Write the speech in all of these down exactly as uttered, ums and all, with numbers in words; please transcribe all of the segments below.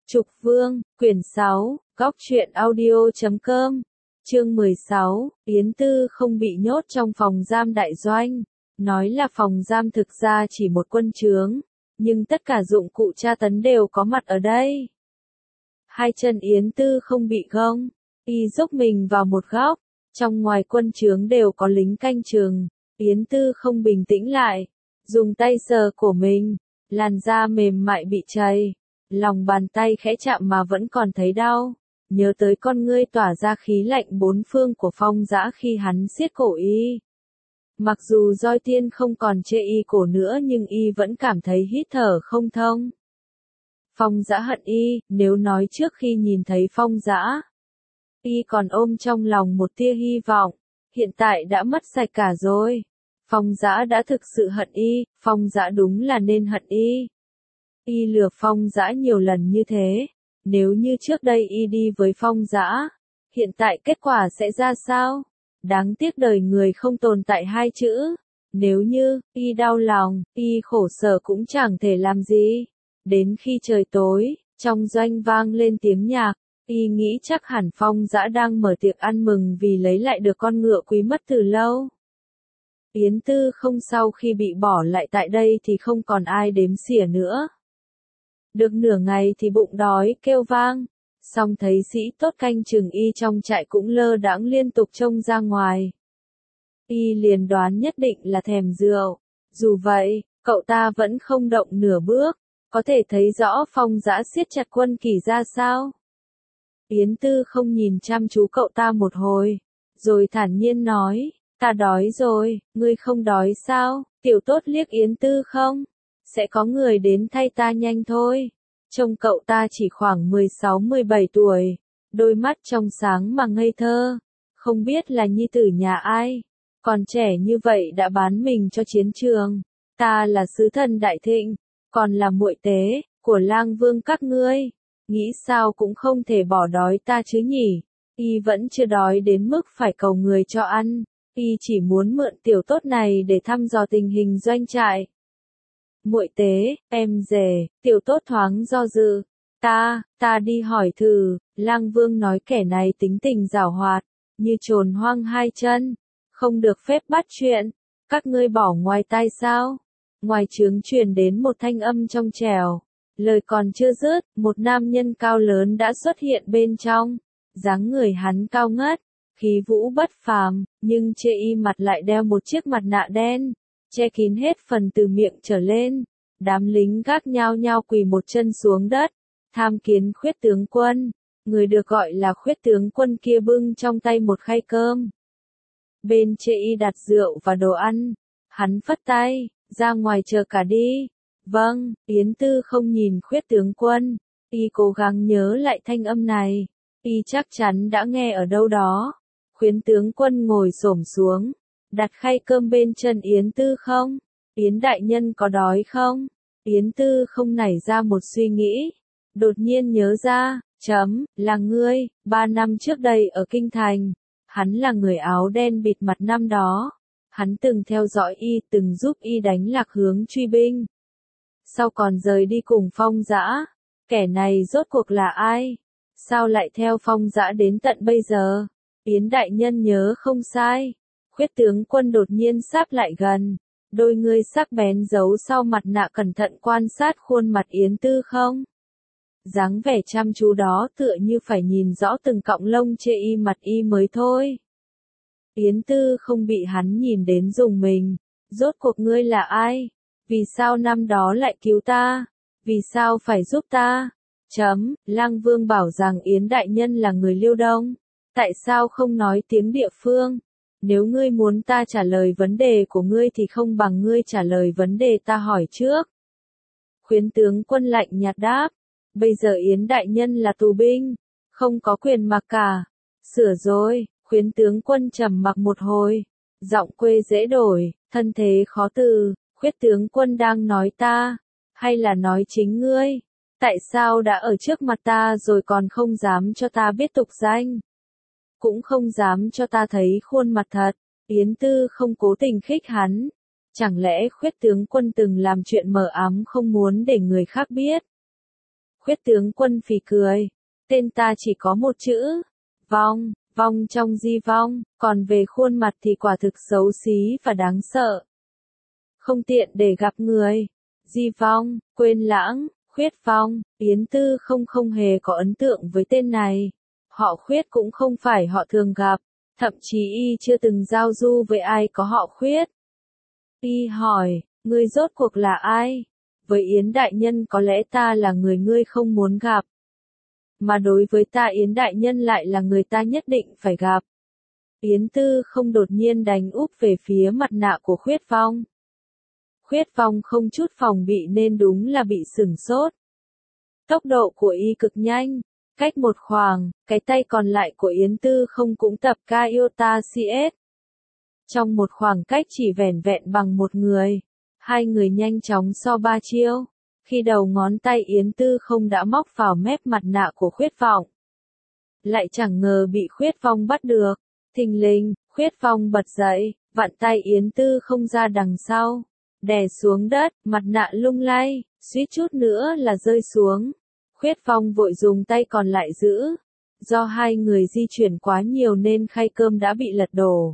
Trục Vương, quyển sáu, góc truyện audio chấm com, chương mười sáu, Yến Tư không bị nhốt trong phòng giam đại doanh. Nói là phòng giam thực ra chỉ một quân trướng, nhưng tất cả dụng cụ tra tấn đều có mặt ở đây. Hai chân Yến Tư không bị gông, y dốc mình vào một góc, trong ngoài quân trướng đều có lính canh chừng. Yến Tư không bình tĩnh lại, dùng tay sờ cổ mình, làn da mềm mại bị chày. Lòng bàn tay khẽ chạm mà vẫn còn thấy đau, nhớ tới con ngươi tỏa ra khí lạnh bốn phương của Phong Dã khi hắn siết cổ y. Mặc dù roi tiên không còn chê y cổ nữa nhưng y vẫn cảm thấy hít thở không thông. Phong Dã hận y, nếu nói trước khi nhìn thấy Phong Dã, y còn ôm trong lòng một tia hy vọng, hiện tại đã mất sạch cả rồi. Phong Dã đã thực sự hận y, Phong Dã đúng là nên hận y. Y lừa Phong Dã nhiều lần như thế, nếu như trước đây y đi với Phong Dã, hiện tại kết quả sẽ ra sao? Đáng tiếc đời người không tồn tại hai chữ, nếu như, y đau lòng, y khổ sở cũng chẳng thể làm gì. Đến khi trời tối, trong doanh vang lên tiếng nhạc, y nghĩ chắc hẳn Phong Dã đang mở tiệc ăn mừng vì lấy lại được con ngựa quý mất từ lâu. Yến Tư không sau khi bị bỏ lại tại đây thì không còn ai đếm xỉa nữa. Được nửa ngày thì bụng đói kêu vang, song thấy sĩ tốt canh chừng y trong trại cũng lơ đãng liên tục trông ra ngoài. Y liền đoán nhất định là thèm rượu, dù vậy, cậu ta vẫn không động nửa bước, có thể thấy rõ Phong Dã siết chặt quân kỷ ra sao. Yến Tư không nhìn chăm chú cậu ta một hồi, rồi thản nhiên nói, ta đói rồi, ngươi không đói sao? Tiểu tốt liếc Yến Tư không? Sẽ có người đến thay ta nhanh thôi. Trông cậu ta chỉ khoảng mười sáu mười bảy tuổi, đôi mắt trong sáng mà ngây thơ, không biết là nhi tử nhà ai, còn trẻ như vậy đã bán mình cho chiến trường. Ta là sứ thần Đại Thịnh, còn là muội tế của Lang Vương các ngươi, nghĩ sao cũng không thể bỏ đói ta chứ nhỉ? Y vẫn chưa đói đến mức phải cầu người cho ăn, y chỉ muốn mượn tiểu tốt này để thăm dò tình hình doanh trại. Muội tế, em rể, tiểu tốt thoáng do dự. Ta, ta đi hỏi thử, Lang Vương nói kẻ này tính tình giảo hoạt, như trồn hoang hai chân, không được phép bắt chuyện, các ngươi bỏ ngoài tai sao? Ngoài trướng truyền đến một thanh âm trong trẻo, lời còn chưa dứt, một nam nhân cao lớn đã xuất hiện bên trong, dáng người hắn cao ngất, khí vũ bất phàm, nhưng trên y mặt lại đeo một chiếc mặt nạ đen, che kín hết phần từ miệng trở lên. Đám lính gác nhao nhao quỳ một chân xuống đất, tham kiến Khuyết tướng quân. Người được gọi là Khuyết tướng quân kia bưng trong tay một khay cơm. Bên trên y đặt rượu và đồ ăn, hắn phất tay, ra ngoài chờ cả đi. Vâng, Yến Tư không nhìn Khuyết tướng quân, y cố gắng nhớ lại thanh âm này, y chắc chắn đã nghe ở đâu đó. Khuyết tướng quân ngồi xổm xuống, đặt khay cơm bên chân Yến Tư không? Yến đại nhân có đói không? Yến Tư không nảy ra một suy nghĩ, đột nhiên nhớ ra, chấm, là ngươi, ba năm trước đây ở Kinh Thành, hắn là người áo đen bịt mặt năm đó, hắn từng theo dõi y, từng giúp y đánh lạc hướng truy binh. Sau còn rời đi cùng Phong Dã, kẻ này rốt cuộc là ai? Sao lại theo Phong Dã đến tận bây giờ? Yến đại nhân nhớ không sai. Khuyết tướng quân đột nhiên sáp lại gần, đôi ngươi sắc bén giấu sau mặt nạ cẩn thận quan sát khuôn mặt Yến Tư không? Dáng vẻ chăm chú đó tựa như phải nhìn rõ từng cọng lông trên y mặt y mới thôi. Yến Tư không bị hắn nhìn đến rùng mình, rốt cuộc ngươi là ai? Vì sao năm đó lại cứu ta? Vì sao phải giúp ta? Chấm, Lang Vương bảo rằng Yến đại nhân là người Liêu Đông, tại sao không nói tiếng địa phương? Nếu ngươi muốn ta trả lời vấn đề của ngươi thì không bằng ngươi trả lời vấn đề ta hỏi trước. Khuyến tướng quân lạnh nhạt đáp, bây giờ Yến đại nhân là tù binh, không có quyền mặc cả. Sửa rồi, khuyến tướng quân trầm mặc một hồi, giọng quê dễ đổi, thân thế khó từ. Khuyết tướng quân đang nói ta, hay là nói chính ngươi? Tại sao đã ở trước mặt ta rồi còn không dám cho ta biết tục danh? Cũng không dám cho ta thấy khuôn mặt thật. Yến Tư không cố tình khích hắn. Chẳng lẽ Khuyết tướng quân từng làm chuyện mờ ám không muốn để người khác biết? Khuyết tướng quân phì cười. Tên ta chỉ có một chữ. Vong, vong trong di vong, còn về khuôn mặt thì quả thực xấu xí và đáng sợ. Không tiện để gặp người. Di vong, quên lãng, Khuyết Phong, Yến Tư không không hề có ấn tượng với tên này. Họ Khuyết cũng không phải họ thường gặp, thậm chí y chưa từng giao du với ai có họ Khuyết. Y hỏi, ngươi rốt cuộc là ai? Với Yến đại nhân có lẽ ta là người ngươi không muốn gặp. Mà đối với ta Yến đại nhân lại là người ta nhất định phải gặp. Yến Tư không đột nhiên đánh úp về phía mặt nạ của Khuyết Phong. Khuyết Phong không chút phòng bị nên đúng là bị sửng sốt. Tốc độ của y cực nhanh, cách một khoảng, cái tay còn lại của Yến Tư không cũng tập Kyota xê ét. Trong một khoảng cách chỉ vẻn vẹn bằng một người, hai người nhanh chóng so ba chiêu, khi đầu ngón tay Yến Tư không đã móc vào mép mặt nạ của Khuyết Phong. Lại chẳng ngờ bị Khuyết Phong bắt được, thình lình, Khuyết Phong bật dậy, vặn tay Yến Tư không ra đằng sau, đè xuống đất, mặt nạ lung lay, suýt chút nữa là rơi xuống. Khuyết Phong vội dùng tay còn lại giữ. Do hai người di chuyển quá nhiều nên khay cơm đã bị lật đổ.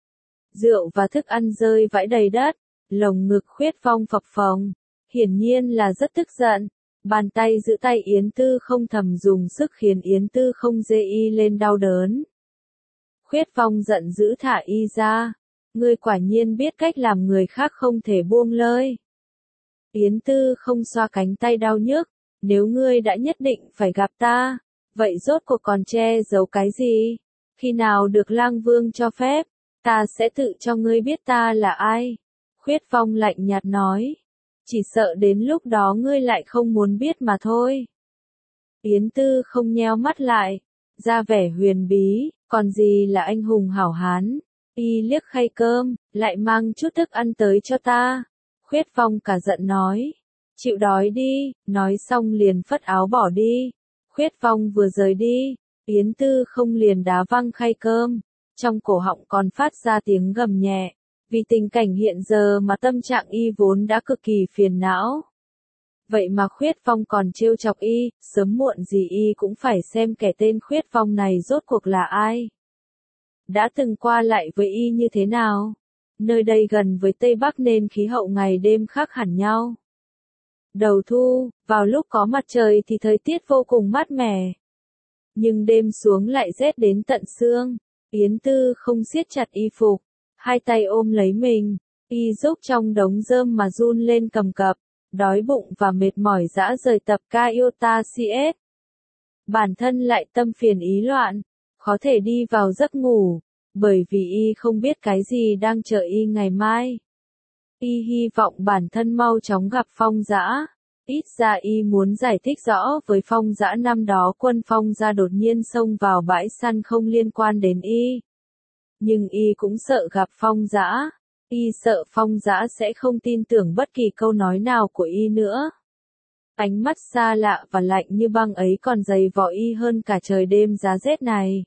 Rượu và thức ăn rơi vãi đầy đất, lồng ngực Khuyết Phong phập phồng, hiển nhiên là rất tức giận. Bàn tay giữ tay Yến Tư không thầm dùng sức khiến Yến Tư không dê y lên đau đớn. Khuyết Phong giận dữ thả y ra. Ngươi quả nhiên biết cách làm người khác không thể buông lơi. Yến Tư không xoa cánh tay đau nhức. Nếu ngươi đã nhất định phải gặp ta, vậy rốt cuộc còn che giấu cái gì? Khi nào được lang vương cho phép, ta sẽ tự cho ngươi biết ta là ai. Khuyết Phong lạnh nhạt nói. Chỉ sợ đến lúc đó ngươi lại không muốn biết mà thôi. Yến Tư không nheo mắt lại, ra vẻ huyền bí, còn gì là anh hùng hảo hán. Y liếc khay cơm, lại mang chút thức ăn tới cho ta. Khuyết Phong cả giận nói. Chịu đói đi, nói xong liền phất áo bỏ đi. Khuyết Phong vừa rời đi, Yến Tư không liền đá văng khay cơm, trong cổ họng còn phát ra tiếng gầm nhẹ, vì tình cảnh hiện giờ mà tâm trạng y vốn đã cực kỳ phiền não. Vậy mà Khuyết Phong còn trêu chọc y, sớm muộn gì y cũng phải xem kẻ tên Khuyết Phong này rốt cuộc là ai. Đã từng qua lại với y như thế nào? Nơi đây gần với Tây Bắc nên khí hậu ngày đêm khác hẳn nhau. Đầu thu, vào lúc có mặt trời thì thời tiết vô cùng mát mẻ. Nhưng đêm xuống lại rét đến tận xương. Yến Tư không siết chặt y phục, hai tay ôm lấy mình, y rúc trong đống rơm mà run lên cầm cập, đói bụng và mệt mỏi dã rời tập Kyota xê ét. Bản thân lại tâm phiền ý loạn, khó thể đi vào giấc ngủ, bởi vì y không biết cái gì đang chờ y ngày mai. Y hy vọng bản thân mau chóng gặp Phong Dã. Ít ra y muốn giải thích rõ với Phong Dã năm đó quân Phong gia đột nhiên xông vào bãi săn không liên quan đến y. Nhưng y cũng sợ gặp Phong Dã. Y sợ Phong Dã sẽ không tin tưởng bất kỳ câu nói nào của y nữa. Ánh mắt xa lạ và lạnh như băng ấy còn dày vò y hơn cả trời đêm giá rét này.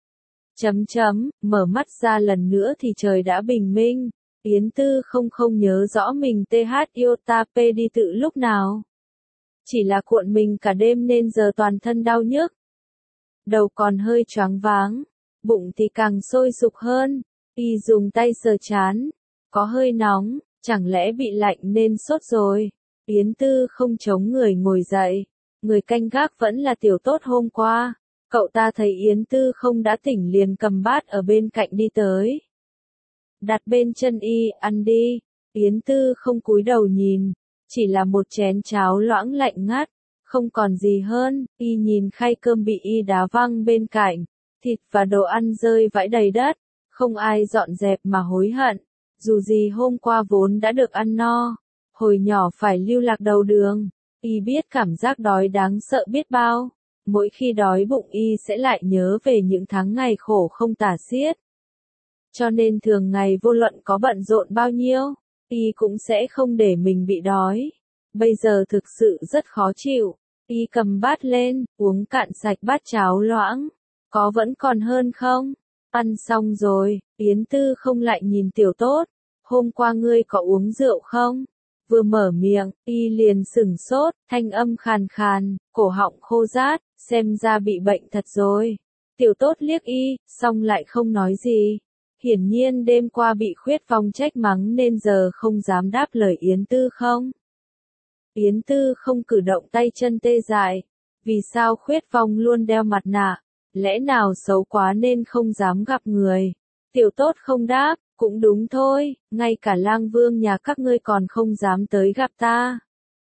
Chấm chấm, mở mắt ra lần nữa thì trời đã bình minh. Yến Tư không không nhớ rõ mình th iota p đi tự lúc nào. Chỉ là cuộn mình cả đêm nên giờ toàn thân đau nhức. Đầu còn hơi choáng váng, bụng thì càng sôi sục hơn. Y dùng tay sờ trán, có hơi nóng, chẳng lẽ bị lạnh nên sốt rồi. Yến Tư không chống người ngồi dậy, người canh gác vẫn là Tiểu Tốt hôm qua. Cậu ta thấy Yến Tư không đã tỉnh liền cầm bát ở bên cạnh đi tới. Đặt bên chân y, ăn đi. Yến Tư không cúi đầu nhìn, chỉ là một chén cháo loãng lạnh ngắt, không còn gì hơn. Y nhìn khay cơm bị y đá văng bên cạnh, thịt và đồ ăn rơi vãi đầy đất, không ai dọn dẹp mà hối hận. Dù gì hôm qua vốn đã được ăn no, hồi nhỏ phải lưu lạc đầu đường, y biết cảm giác đói đáng sợ biết bao. Mỗi khi đói bụng y sẽ lại nhớ về những tháng ngày khổ không tả xiết. Cho nên thường ngày vô luận có bận rộn bao nhiêu, y cũng sẽ không để mình bị đói. Bây giờ thực sự rất khó chịu. Y cầm bát lên, uống cạn sạch bát cháo loãng. Có vẫn còn hơn không? Ăn xong rồi, Yến Tư không lại nhìn Tiểu Tốt. Hôm qua ngươi có uống rượu không? Vừa mở miệng, y liền sửng sốt, thanh âm khàn khàn, cổ họng khô rát, xem ra bị bệnh thật rồi. Tiểu Tốt liếc y, xong lại không nói gì. Hiển nhiên đêm qua bị Khuyết Phong trách mắng nên giờ không dám đáp lời Yến Tư không. Yến Tư không cử động tay chân tê dại. Vì sao Khuyết Phong luôn đeo mặt nạ? Lẽ nào xấu quá nên không dám gặp người? Tiểu Tốt không đáp, cũng đúng thôi, ngay cả Lang Vương nhà các ngươi còn không dám tới gặp ta.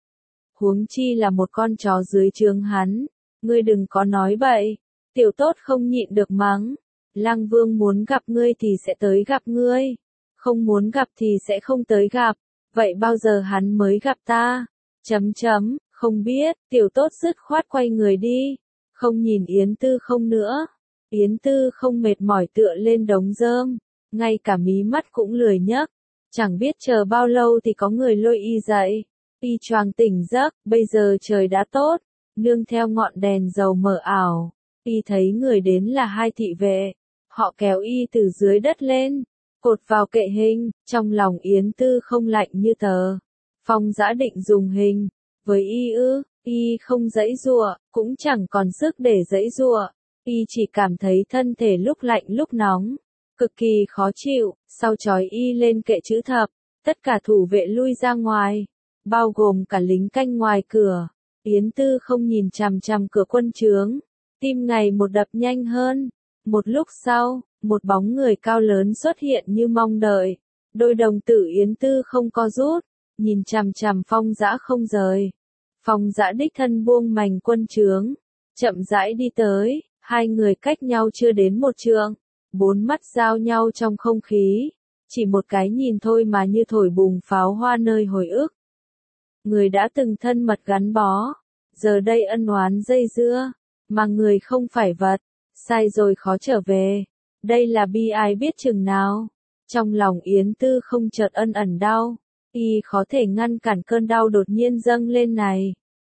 Huống chi là một con chó dưới trướng hắn, ngươi đừng có nói bậy. Tiểu Tốt không nhịn được mắng. Lang Vương muốn gặp ngươi thì sẽ tới gặp ngươi, không muốn gặp thì sẽ không tới gặp, vậy bao giờ hắn mới gặp ta? Chấm chấm, không biết, Tiểu Tốt dứt khoát quay người đi, không nhìn Yến Tư không nữa. Yến Tư không mệt mỏi tựa lên đống rơm, ngay cả mí mắt cũng lười nhấc, chẳng biết chờ bao lâu thì có người lôi y dậy. Y choàng tỉnh giấc, bây giờ trời đã tốt, nương theo ngọn đèn dầu mờ ảo, y thấy người đến là hai thị vệ. Họ kéo y từ dưới đất lên, cột vào kệ hình, trong lòng Yến Tư không lạnh như tờ. Phong Dã định dùng hình, với y ư, y không giãy giụa, cũng chẳng còn sức để giãy giụa, y chỉ cảm thấy thân thể lúc lạnh lúc nóng, cực kỳ khó chịu, sau trói y lên kệ chữ thập, tất cả thủ vệ lui ra ngoài, bao gồm cả lính canh ngoài cửa. Yến Tư không nhìn chằm chằm cửa quân trướng, tim ngày một đập nhanh hơn. Một lúc sau, một bóng người cao lớn xuất hiện như mong đợi. Đôi đồng tử Yến Tư không co rút, nhìn chằm chằm Phong Dã không rời. Phong Dã đích thân buông mành quân trướng, chậm rãi đi tới, hai người cách nhau chưa đến một trượng, bốn mắt giao nhau trong không khí, chỉ một cái nhìn thôi mà như thổi bùng pháo hoa nơi hồi ức. Người đã từng thân mật gắn bó, giờ đây ân oán dây dưa, mà người không phải vật. Sai rồi khó trở về, đây là bi ai biết chừng nào. Trong lòng Yến Tư không chợt ân ẩn đau, y khó thể ngăn cản cơn đau đột nhiên dâng lên này.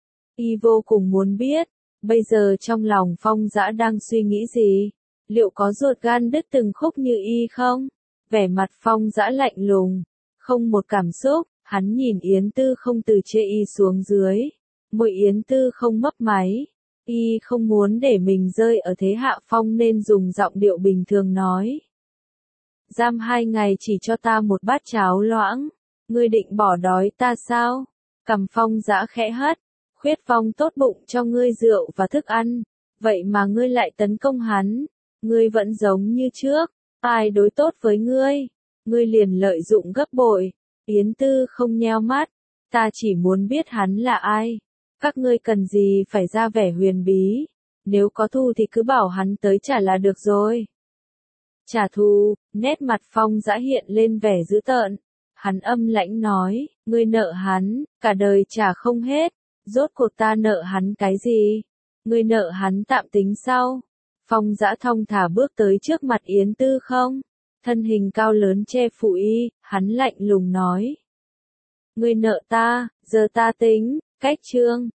Y vô cùng muốn biết, bây giờ trong lòng Phong Dã đang suy nghĩ gì, liệu có ruột gan đứt từng khúc như y không? Vẻ mặt Phong Dã lạnh lùng, không một cảm xúc, hắn nhìn Yến Tư không từ trên y xuống dưới, môi Yến Tư không mấp máy. Y không muốn để mình rơi ở thế hạ phong nên dùng giọng điệu bình thường nói. Giam hai ngày chỉ cho ta một bát cháo loãng, ngươi định bỏ đói ta sao? Cằm Phong Dã khẽ hất, Khuyết Phong tốt bụng cho ngươi rượu và thức ăn, vậy mà ngươi lại tấn công hắn, ngươi vẫn giống như trước, ai đối tốt với ngươi, ngươi liền lợi dụng gấp bội. Yến Tư không nheo mắt, ta chỉ muốn biết hắn là ai. Các ngươi cần gì phải ra vẻ huyền bí, nếu có thù thì cứ bảo hắn tới trả là được rồi. Trả thù, nét mặt Phong Dã hiện lên vẻ dữ tợn, hắn âm lãnh nói, ngươi nợ hắn, cả đời trả không hết, rốt cuộc ta nợ hắn cái gì? Ngươi nợ hắn tạm tính sau. Phong Dã thong thả bước tới trước mặt Yến Tư không, thân hình cao lớn che phủ y, hắn lạnh lùng nói. Ngươi nợ ta, giờ ta tính. Cách chương